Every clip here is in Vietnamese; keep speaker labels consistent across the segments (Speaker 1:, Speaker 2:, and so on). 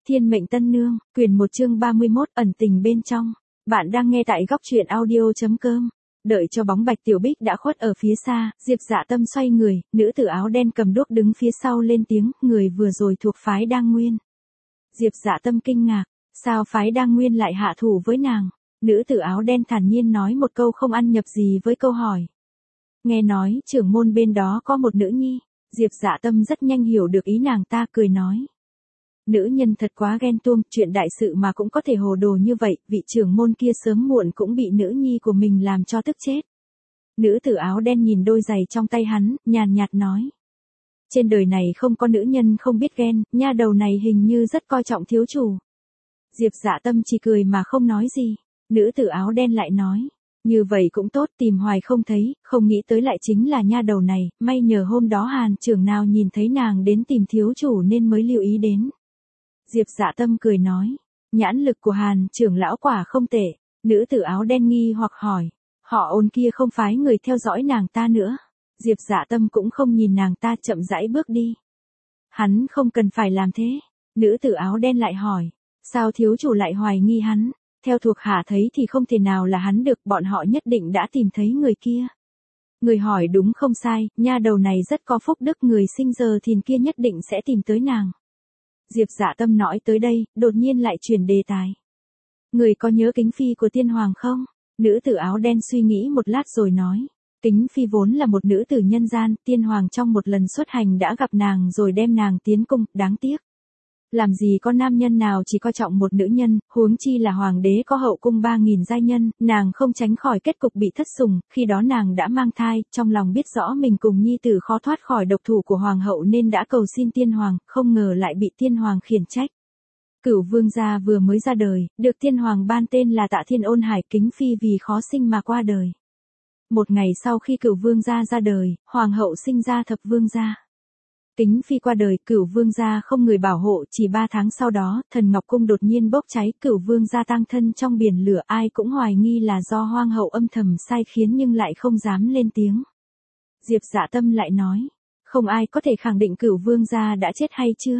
Speaker 1: Thiên mệnh tân nương, quyển 1 chương 31 ẩn tình bên trong. Bạn đang nghe tại góc truyện audio.com. Đợi cho bóng Bạch Tiểu Bích đã khuất ở phía xa, Diệp Dạ Tâm xoay người, nữ tử áo đen cầm đuốc đứng phía sau lên tiếng, người vừa rồi thuộc phái Đăng Nguyên. Diệp Dạ Tâm kinh ngạc, sao phái Đăng Nguyên lại hạ thủ với nàng? Nữ tử áo đen thản nhiên nói một câu không ăn nhập gì với câu hỏi. Nghe nói, trưởng môn bên đó có một nữ nhi. Diệp Dạ Tâm rất nhanh hiểu được ý nàng ta, cười nói. Nữ nhân thật quá ghen tuông, chuyện đại sự mà cũng có thể hồ đồ như vậy, vị trưởng môn kia sớm muộn cũng bị nữ nhi của mình làm cho tức chết. Nữ tử áo đen nhìn đôi giày trong tay hắn, nhàn nhạt nói. Trên đời này không có nữ nhân không biết ghen, nha đầu này hình như rất coi trọng thiếu chủ. Diệp Dạ Tâm chỉ cười mà không nói gì. Nữ tử áo đen lại nói. Như vậy cũng tốt, tìm hoài không thấy, không nghĩ tới lại chính là nha đầu này, may nhờ hôm đó Hàn trưởng nào nhìn thấy nàng đến tìm thiếu chủ nên mới lưu ý đến. Diệp Dạ Tâm cười nói, nhãn lực của Hàn trưởng lão quả không tệ. Nữ tử áo đen nghi hoặc hỏi, họ Ôn kia không phái người theo dõi nàng ta nữa. Diệp Dạ Tâm cũng không nhìn nàng ta, chậm rãi bước đi. Hắn không cần phải làm thế. Nữ tử áo đen lại hỏi, sao thiếu chủ lại hoài nghi hắn? Theo thuộc hạ thấy thì không thể nào là hắn được, bọn họ nhất định đã tìm thấy người kia. Người hỏi đúng không sai, nha đầu này rất có phúc đức, người sinh giờ thìn kia nhất định sẽ tìm tới nàng. Diệp Dạ Tâm nói tới đây, đột nhiên lại chuyển đề tài. Người có nhớ Kính Phi của Tiên Hoàng không? Nữ tử áo đen suy nghĩ một lát rồi nói. Kính Phi vốn là một nữ tử nhân gian, Tiên Hoàng trong một lần xuất hành đã gặp nàng rồi đem nàng tiến cung, đáng tiếc. Làm gì có nam nhân nào chỉ coi trọng một nữ nhân, huống chi là hoàng đế có hậu cung 3.000 giai nhân, nàng không tránh khỏi kết cục bị thất sủng, khi đó nàng đã mang thai, trong lòng biết rõ mình cùng nhi tử khó thoát khỏi độc thủ của hoàng hậu nên đã cầu xin tiên hoàng, không ngờ lại bị tiên hoàng khiển trách. Cửu vương gia vừa mới ra đời, được tiên hoàng ban tên là Tạ Thiên Ôn Hải, Kính Phi vì khó sinh mà qua đời. Một ngày sau khi Cửu vương gia ra đời, hoàng hậu sinh ra Thập vương gia. Kính Phi qua đời, Cửu vương gia không người bảo hộ, chỉ 3 tháng sau đó, Thần Ngọc Cung đột nhiên bốc cháy, Cửu vương gia tang thân trong biển lửa, ai cũng hoài nghi là do hoàng hậu âm thầm sai khiến nhưng lại không dám lên tiếng. Diệp Dạ Tâm lại nói, không ai có thể khẳng định Cửu vương gia đã chết hay chưa.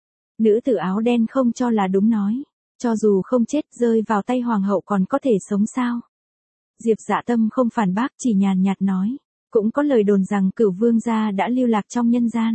Speaker 1: Nữ tử áo đen không cho là đúng nói, cho dù không chết rơi vào tay hoàng hậu còn có thể sống sao. Diệp Dạ Tâm không phản bác, chỉ nhàn nhạt nói, cũng có lời đồn rằng Cửu vương gia đã lưu lạc trong nhân gian.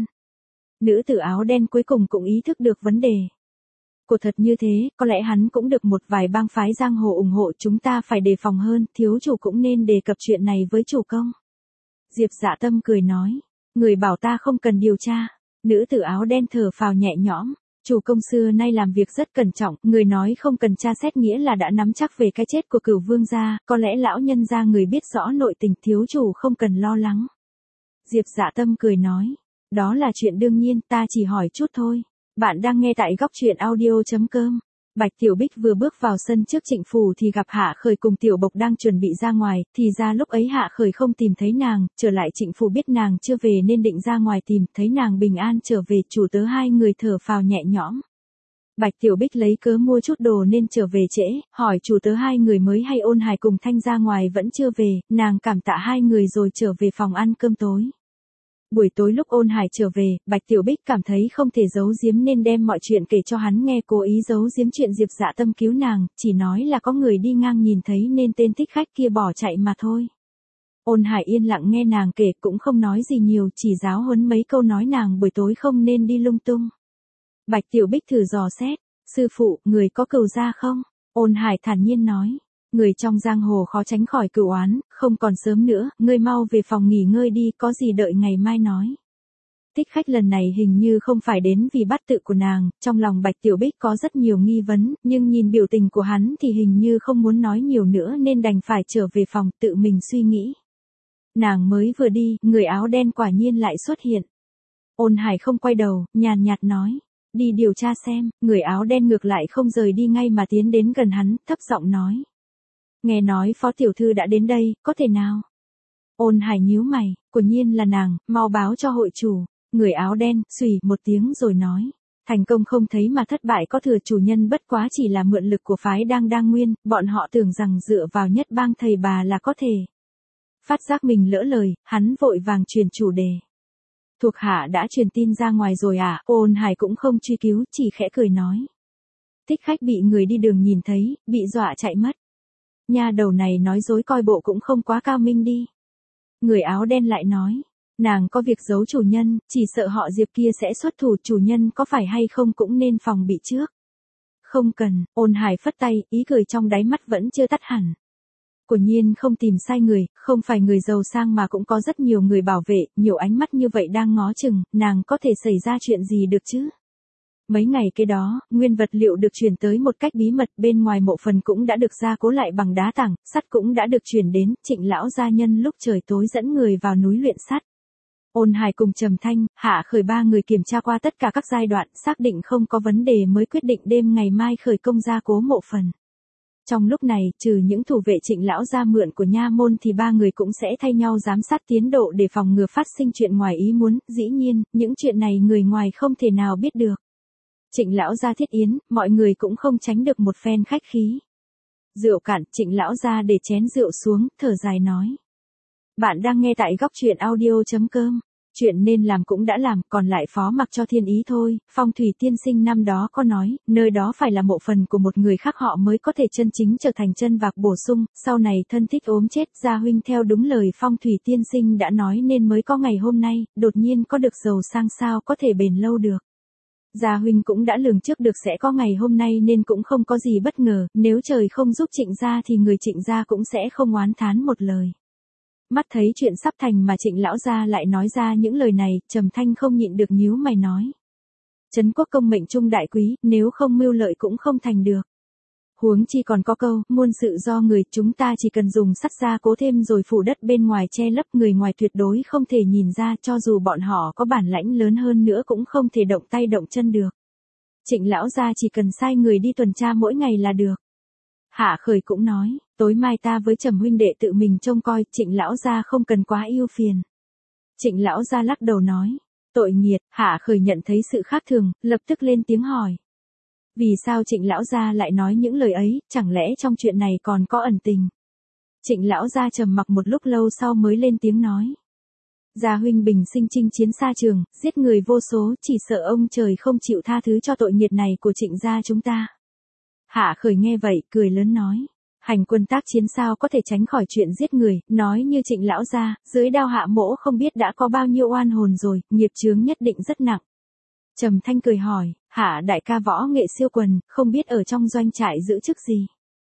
Speaker 1: Nữ tử áo đen cuối cùng cũng ý thức được vấn đề. Của thật như thế, có lẽ hắn cũng được một vài bang phái giang hồ ủng hộ, chúng ta phải đề phòng hơn, thiếu chủ cũng nên đề cập chuyện này với chủ công. Diệp Dạ Tâm cười nói, người bảo ta không cần điều tra. Nữ tử áo đen thở phào nhẹ nhõm, chủ công xưa nay làm việc rất cẩn trọng, người nói không cần tra xét nghĩa là đã nắm chắc về cái chết của Cửu vương gia, có lẽ lão nhân gia người biết rõ nội tình, thiếu chủ không cần lo lắng. Diệp Dạ Tâm cười nói. Đó là chuyện đương nhiên, ta chỉ hỏi chút thôi. Bạn đang nghe tại góc truyện audio.com. Bạch Tiểu Bích vừa bước vào sân trước Trịnh phủ thì gặp Hạ Khởi cùng Tiểu Bộc đang chuẩn bị ra ngoài, thì ra lúc ấy Hạ Khởi không tìm thấy nàng, trở lại Trịnh phủ biết nàng chưa về nên định ra ngoài tìm, thấy nàng bình an trở về, chủ tớ hai người thở phào nhẹ nhõm. Bạch Tiểu Bích lấy cớ mua chút đồ nên trở về trễ, hỏi chủ tớ hai người mới hay Ôn Hải cùng Thanh ra ngoài vẫn chưa về, nàng cảm tạ hai người rồi trở về phòng ăn cơm tối. Buổi tối lúc Ôn Hải trở về, Bạch Tiểu Bích cảm thấy không thể giấu giếm nên đem mọi chuyện kể cho hắn nghe, cố ý giấu giếm chuyện Diệp Dạ Tâm cứu nàng, chỉ nói là có người đi ngang nhìn thấy nên tên thích khách kia bỏ chạy mà thôi. Ôn Hải yên lặng nghe nàng kể, cũng không nói gì nhiều, chỉ giáo huấn mấy câu nói nàng buổi tối không nên đi lung tung. Bạch Tiểu Bích thử dò xét, sư phụ, người có cừu gia không? Ôn Hải thản nhiên nói. Người trong giang hồ khó tránh khỏi cửu oán, không còn sớm nữa, ngươi mau về phòng nghỉ ngơi đi, có gì đợi ngày mai nói. Thích khách lần này hình như không phải đến vì bắt tự của nàng, trong lòng Bạch Tiểu Bích có rất nhiều nghi vấn, nhưng nhìn biểu tình của hắn thì hình như không muốn nói nhiều nữa nên đành phải trở về phòng tự mình suy nghĩ. Nàng mới vừa đi, người áo đen quả nhiên lại xuất hiện. Ôn Hải không quay đầu, nhàn nhạt nói. Đi điều tra xem, người áo đen ngược lại không rời đi ngay mà tiến đến gần hắn, thấp giọng nói. Nghe nói phó tiểu thư đã đến đây, có thể nào? Ôn Hải nhíu mày, quả nhiên là nàng, mau báo cho hội chủ. Người áo đen, xùy một tiếng rồi nói. Thành công không thấy mà thất bại có thừa, chủ nhân bất quá chỉ là mượn lực của phái Đăng Nguyên, bọn họ tưởng rằng dựa vào nhất bang thầy bà là có thể. Phát giác mình lỡ lời, hắn vội vàng truyền chủ đề. Thuộc hạ đã truyền tin ra ngoài rồi à? Ôn Hải cũng không truy cứu, chỉ khẽ cười nói. Thích khách bị người đi đường nhìn thấy, bị dọa chạy mất. Nha đầu này nói dối coi bộ cũng không quá cao minh đi. Người áo đen lại nói, nàng có việc giấu chủ nhân, chỉ sợ họ Diệp kia sẽ xuất thủ, chủ nhân có phải hay không cũng nên phòng bị trước. Không cần, Ôn Hải phất tay, ý cười trong đáy mắt vẫn chưa tắt hẳn. Quả nhiên không tìm sai người, không phải người giàu sang mà cũng có rất nhiều người bảo vệ, nhiều ánh mắt như vậy đang ngó chừng, nàng có thể xảy ra chuyện gì được chứ? Mấy ngày kế đó, nguyên vật liệu được chuyển tới một cách bí mật, bên ngoài mộ phần cũng đã được gia cố lại bằng đá tảng, sắt cũng đã được chuyển đến, Trịnh lão gia nhân lúc trời tối dẫn người vào núi luyện sắt. Ôn Hải cùng Trầm Thanh, Hạ Khởi ba người kiểm tra qua tất cả các giai đoạn, xác định không có vấn đề mới quyết định đêm ngày mai khởi công gia cố mộ phần. Trong lúc này, trừ những thủ vệ Trịnh lão gia mượn của nha môn thì ba người cũng sẽ thay nhau giám sát tiến độ để phòng ngừa phát sinh chuyện ngoài ý muốn, dĩ nhiên, những chuyện này người ngoài không thể nào biết được. Trịnh lão gia thiết yến, mọi người cũng không tránh được một phen khách khí. Rượu cạn, Trịnh lão gia để chén rượu xuống, thở dài nói. Bạn đang nghe tại góc truyện audio.com. Chuyện nên làm cũng đã làm, còn lại phó mặc cho thiên ý thôi. Phong thủy tiên sinh năm đó có nói, nơi đó phải là mộ phần của một người khác họ mới có thể chân chính trở thành chân vạc bổ sung. Sau này thân thích ốm chết, gia huynh theo đúng lời phong thủy tiên sinh đã nói nên mới có ngày hôm nay, đột nhiên có được giàu sang sao có thể bền lâu được. Gia huynh cũng đã lường trước được sẽ có ngày hôm nay nên cũng không có gì bất ngờ, nếu trời không giúp Trịnh gia thì người Trịnh gia cũng sẽ không oán thán một lời. Mắt thấy chuyện sắp thành mà Trịnh lão gia lại nói ra những lời này, Trầm Thanh không nhịn được nhíu mày nói. Trấn quốc công mệnh trung đại quý, nếu không mưu lợi cũng không thành được. Huống chi còn có câu, muôn sự do người, chúng ta chỉ cần dùng sắt gia cố thêm rồi phủ đất bên ngoài che lấp, người ngoài tuyệt đối không thể nhìn ra, cho dù bọn họ có bản lãnh lớn hơn nữa cũng không thể động tay động chân được. Trịnh lão gia chỉ cần sai người đi tuần tra mỗi ngày là được. Hạ Khởi cũng nói, tối mai ta với Trầm huynh đệ tự mình trông coi, Trịnh lão gia không cần quá ưu phiền. Trịnh lão gia lắc đầu nói, tội nghiệt. Hạ Khởi nhận thấy sự khác thường, lập tức lên tiếng hỏi. Vì sao Trịnh lão gia lại nói những lời ấy, chẳng lẽ trong chuyện này còn có ẩn tình? Trịnh lão gia trầm mặc một lúc lâu sau mới lên tiếng nói. Gia huynh bình sinh chinh chiến xa trường, giết người vô số, chỉ sợ ông trời không chịu tha thứ cho tội nghiệt này của Trịnh gia chúng ta. Hạ Khởi nghe vậy, cười lớn nói. Hành quân tác chiến sao có thể tránh khỏi chuyện giết người, nói như Trịnh lão gia, dưới đao hạ mỗ không biết đã có bao nhiêu oan hồn rồi, nghiệp chướng nhất định rất nặng. Trầm Thanh cười hỏi, Hạ đại ca võ nghệ siêu quần, không biết ở trong doanh trại giữ chức gì.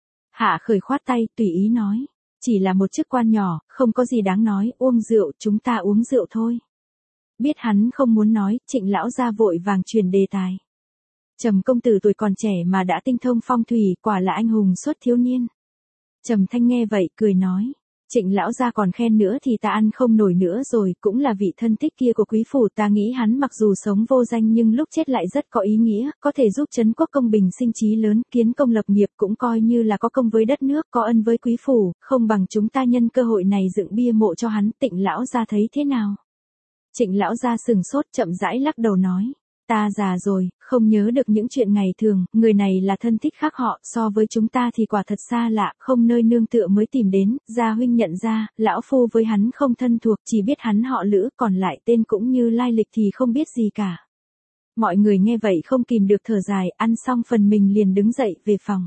Speaker 1: Hạ Khởi khoát tay, tùy ý nói, chỉ là một chức quan nhỏ, không có gì đáng nói, uống rượu, chúng ta uống rượu thôi. Biết hắn không muốn nói, Trịnh lão gia vội vàng truyền đề tài. Trầm công tử tuổi còn trẻ mà đã tinh thông phong thủy, quả là anh hùng xuất thiếu niên. Trầm Thanh nghe vậy, cười nói. Trịnh lão gia còn khen nữa thì ta ăn không nổi nữa rồi, cũng là vị thân thích kia của quý phủ, ta nghĩ hắn mặc dù sống vô danh nhưng lúc chết lại rất có ý nghĩa, có thể giúp trấn quốc công bình sinh trí lớn, kiến công lập nghiệp, cũng coi như là có công với đất nước, có ân với quý phủ, không bằng chúng ta nhân cơ hội này dựng bia mộ cho hắn. Trịnh lão gia thấy thế nào? Trịnh lão gia sừng sốt, chậm rãi lắc đầu nói. Ta già rồi, không nhớ được những chuyện ngày thường, người này là thân thích khác họ, so với chúng ta thì quả thật xa lạ, không nơi nương tựa mới tìm đến. Gia huynh nhận ra, lão phu với hắn không thân thuộc, chỉ biết hắn họ Lữ, còn lại tên cũng như lai lịch thì không biết gì cả. Mọi người nghe vậy không kìm được thở dài, ăn xong phần mình liền đứng dậy về phòng.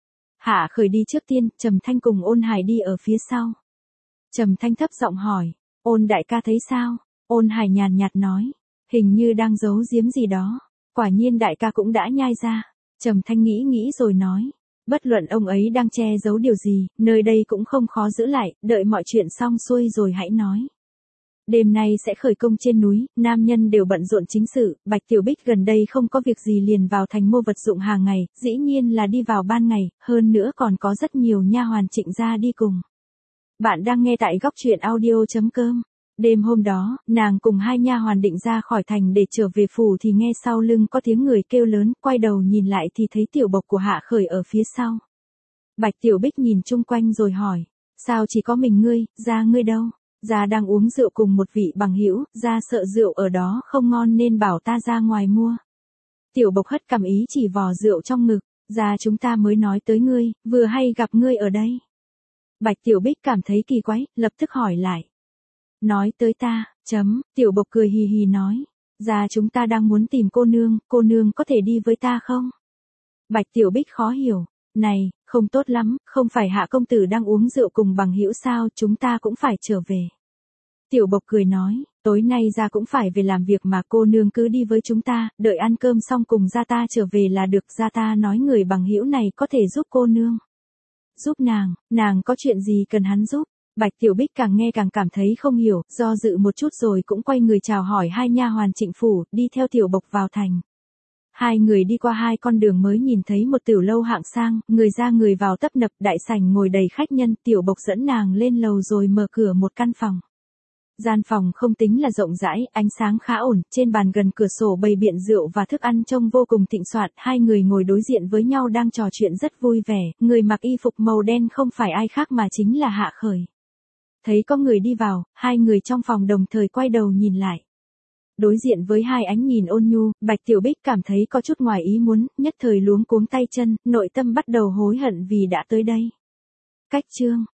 Speaker 1: Hạ Khởi đi trước tiên, Trầm Thanh cùng Ôn Hải đi ở phía sau. Trầm Thanh thấp giọng hỏi, Ôn đại ca thấy sao? Ôn Hải nhàn nhạt nói. Hình như đang giấu giếm gì đó. Quả nhiên đại ca cũng đã nhai ra. Trầm Thanh nghĩ rồi nói. Bất luận ông ấy đang che giấu điều gì, nơi đây cũng không khó giữ lại, đợi mọi chuyện xong xuôi rồi hãy nói. Đêm nay sẽ khởi công trên núi, nam nhân đều bận rộn chính sự, Bạch Tiểu Bích gần đây không có việc gì liền vào thành mua vật dụng hàng ngày, dĩ nhiên là đi vào ban ngày, hơn nữa còn có rất nhiều nha hoàn Trịnh gia đi cùng. Bạn đang nghe tại góc truyện audio.com. Đêm hôm đó, nàng cùng hai nha hoàn định ra khỏi thành để trở về phủ thì nghe sau lưng có tiếng người kêu lớn, quay đầu nhìn lại thì thấy Tiểu Bộc của Hạ Khởi ở phía sau. Bạch Tiểu Bích nhìn chung quanh rồi hỏi, sao chỉ có mình ngươi, gia ngươi đâu? Gia đang uống rượu cùng một vị bằng hữu, gia sợ rượu ở đó không ngon nên bảo ta ra ngoài mua. Tiểu Bộc hất cằm ý chỉ vò rượu trong ngực, gia chúng ta mới nói tới ngươi, vừa hay gặp ngươi ở đây. Bạch Tiểu Bích cảm thấy kỳ quái, lập tức hỏi lại. Nói tới ta, Tiểu Bộc cười hì hì nói, gia chúng ta đang muốn tìm cô nương có thể đi với ta không? Bạch Tiểu Bích khó hiểu. Này, không tốt lắm, không phải Hạ công tử đang uống rượu cùng bằng hữu sao, chúng ta cũng phải trở về. Tiểu Bộc cười nói, tối nay ra cũng phải về làm việc mà, cô nương cứ đi với chúng ta, đợi ăn cơm xong cùng gia ta trở về là được. Gia ta nói người bằng hữu này có thể giúp cô nương. Giúp nàng có chuyện gì cần hắn giúp? Bạch Tiểu Bích càng nghe càng cảm thấy không hiểu, do dự một chút rồi cũng quay người chào hỏi hai nha hoàn Trịnh phủ, đi theo Tiểu Bộc vào thành. Hai người đi qua hai con đường mới nhìn thấy một tiểu lâu hạng sang, người ra người vào tấp nập, đại sảnh ngồi đầy khách nhân. Tiểu Bộc dẫn nàng lên lầu rồi mở cửa một căn phòng. Gian phòng không tính là rộng rãi, ánh sáng khá ổn, trên bàn gần cửa sổ bày biện rượu và thức ăn trông vô cùng thịnh soạn. Hai người ngồi đối diện với nhau đang trò chuyện rất vui vẻ, người mặc y phục màu đen không phải ai khác mà chính là Hạ Khởi. Thấy có người đi vào, hai người trong phòng đồng thời quay đầu nhìn lại. Đối diện với hai ánh nhìn ôn nhu, Bạch Tiểu Bích cảm thấy có chút ngoài ý muốn, nhất thời luống cuống tay chân, nội tâm bắt đầu hối hận vì đã tới đây. Cách chương